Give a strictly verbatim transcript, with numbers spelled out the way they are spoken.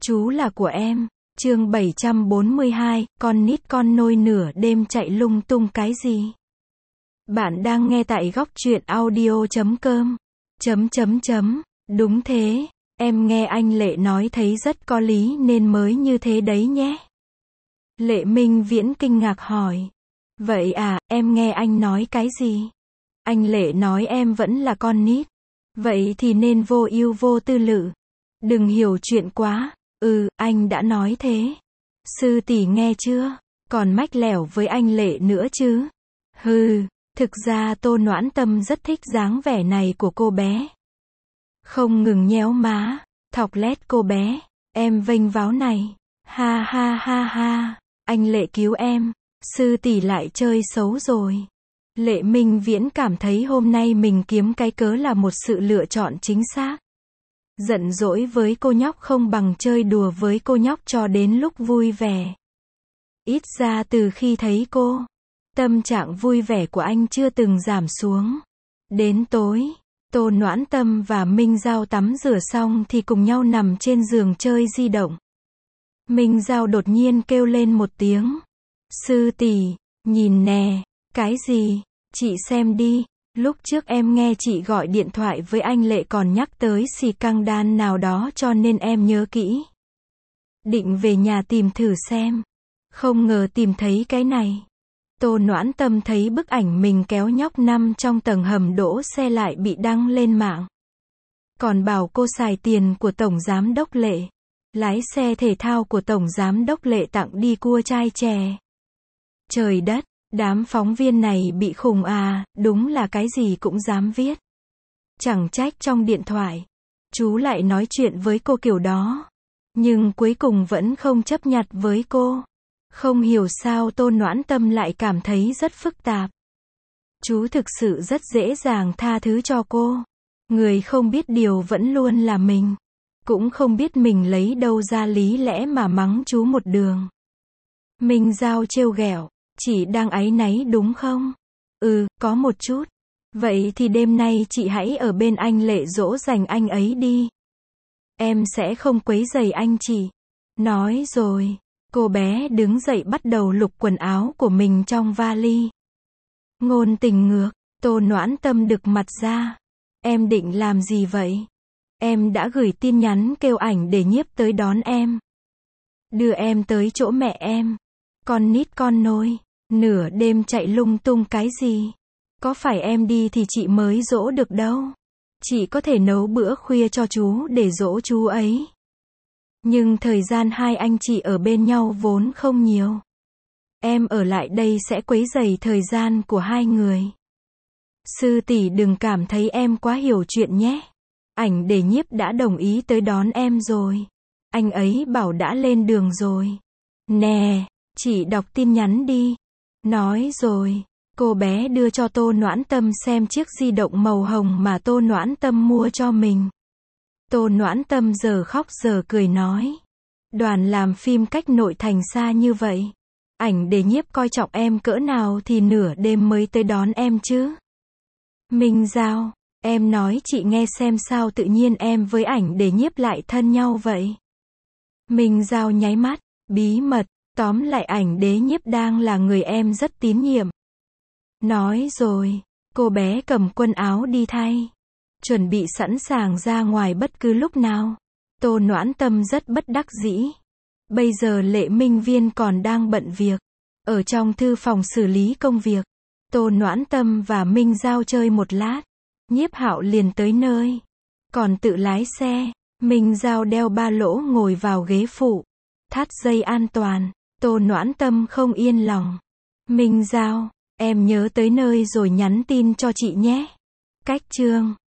Chú là của em. Chương bảy trăm bốn mươi hai, con nít con nôi nửa đêm chạy lung tung cái gì? Bạn đang nghe tại góc truyện audio chấm com. Chấm chấm chấm, đúng thế, em nghe anh Lệ nói thấy rất có lý nên mới như thế đấy nhé. Lệ Minh Viễn kinh ngạc hỏi. Vậy à, em nghe anh nói cái gì? Anh Lệ nói em vẫn là con nít. Vậy thì nên vô ưu vô tư lự. Đừng hiểu chuyện quá. Ừ, anh đã nói thế. Sư tỷ nghe chưa? Còn mách lẻo với anh Lệ nữa chứ? Hừ, thực ra Tô Noãn Tâm rất thích dáng vẻ này của cô bé. Không ngừng nhéo má, thọc lét cô bé. Em vênh váo này. Ha ha ha ha, anh Lệ cứu em. Sư tỷ lại chơi xấu rồi. Lệ Minh Viễn cảm thấy hôm nay mình kiếm cái cớ là một sự lựa chọn chính xác. Giận dỗi với cô nhóc không bằng chơi đùa với cô nhóc cho đến lúc vui vẻ. Ít ra từ khi thấy cô, tâm trạng vui vẻ của anh chưa từng giảm xuống. Đến tối, Tô Noãn Tâm và Minh Giao tắm rửa xong thì cùng nhau nằm trên giường chơi di động. Minh Giao đột nhiên kêu lên một tiếng. Sư tỷ, nhìn nè. Cái gì? Chị xem đi. Lúc trước em nghe chị gọi điện thoại với anh Lệ còn nhắc tới xì căng đan nào đó cho nên em nhớ kỹ. Định về nhà tìm thử xem. Không ngờ tìm thấy cái này. Tô Noãn Tâm thấy bức ảnh mình kéo nhóc nằm trong tầng hầm đỗ xe lại bị đăng lên mạng. Còn bảo cô xài tiền của Tổng Giám đốc Lệ. Lái xe thể thao của Tổng Giám đốc Lệ tặng đi cua trai chè. Trời đất! Đám phóng viên này bị khùng à, đúng là cái gì cũng dám viết. Chẳng trách trong điện thoại, chú lại nói chuyện với cô kiểu đó. Nhưng cuối cùng vẫn không chấp nhặt với cô. Không hiểu sao Tô Noãn Tâm lại cảm thấy rất phức tạp. Chú thực sự rất dễ dàng tha thứ cho cô. Người không biết điều vẫn luôn là mình. Cũng không biết mình lấy đâu ra lý lẽ mà mắng chú một đường. Minh Giao trêu ghẹo. Chị đang áy náy đúng không? Ừ, có một chút. Vậy thì đêm nay chị hãy ở bên anh Lệ dỗ dành anh ấy đi. Em sẽ không quấy rầy anh chị. Nói rồi, cô bé đứng dậy bắt đầu lục quần áo của mình trong vali. Ngôn tình ngược, Tô Noãn Tâm đực mặt ra. Em định làm gì vậy? Em đã gửi tin nhắn kêu ảnh để nhiếp tới đón em. Đưa em tới chỗ mẹ em. Con nít con nôi. Nửa đêm chạy lung tung cái gì? Có phải em đi thì chị mới dỗ được đâu. Chị có thể nấu bữa khuya cho chú để dỗ chú ấy. Nhưng thời gian hai anh chị ở bên nhau vốn không nhiều. Em ở lại đây sẽ quấy rầy thời gian của hai người. Sư tỷ đừng cảm thấy em quá hiểu chuyện nhé. Ảnh để nhiếp đã đồng ý tới đón em rồi. Anh ấy bảo đã lên đường rồi. Nè, chị đọc tin nhắn đi. Nói rồi, cô bé đưa cho Tô Noãn Tâm xem chiếc di động màu hồng mà Tô Noãn Tâm mua cho mình. Tô Noãn Tâm giờ khóc giờ cười nói. Đoàn làm phim cách nội thành xa như vậy. Ảnh để nhiếp coi trọng em cỡ nào thì nửa đêm mới tới đón em chứ. Minh Giao, em nói chị nghe xem sao tự nhiên em với ảnh để nhiếp lại thân nhau vậy. Minh Giao nháy mắt, bí mật. Tóm lại ảnh đế nhiếp đang là người em rất tín nhiệm. Nói rồi, cô bé cầm quần áo đi thay. Chuẩn bị sẵn sàng ra ngoài bất cứ lúc nào. Tô Noãn Tâm rất bất đắc dĩ. Bây giờ Lệ Minh Viên còn đang bận việc. Ở trong thư phòng xử lý công việc. Tô Noãn Tâm và Minh Giao chơi một lát. Nhiếp Hạo liền tới nơi. Còn tự lái xe. Minh Giao đeo ba lỗ ngồi vào ghế phụ. Thắt dây an toàn. Tô Noãn Tâm không yên lòng. Minh Giao, em nhớ tới nơi rồi nhắn tin cho chị nhé. Cách chương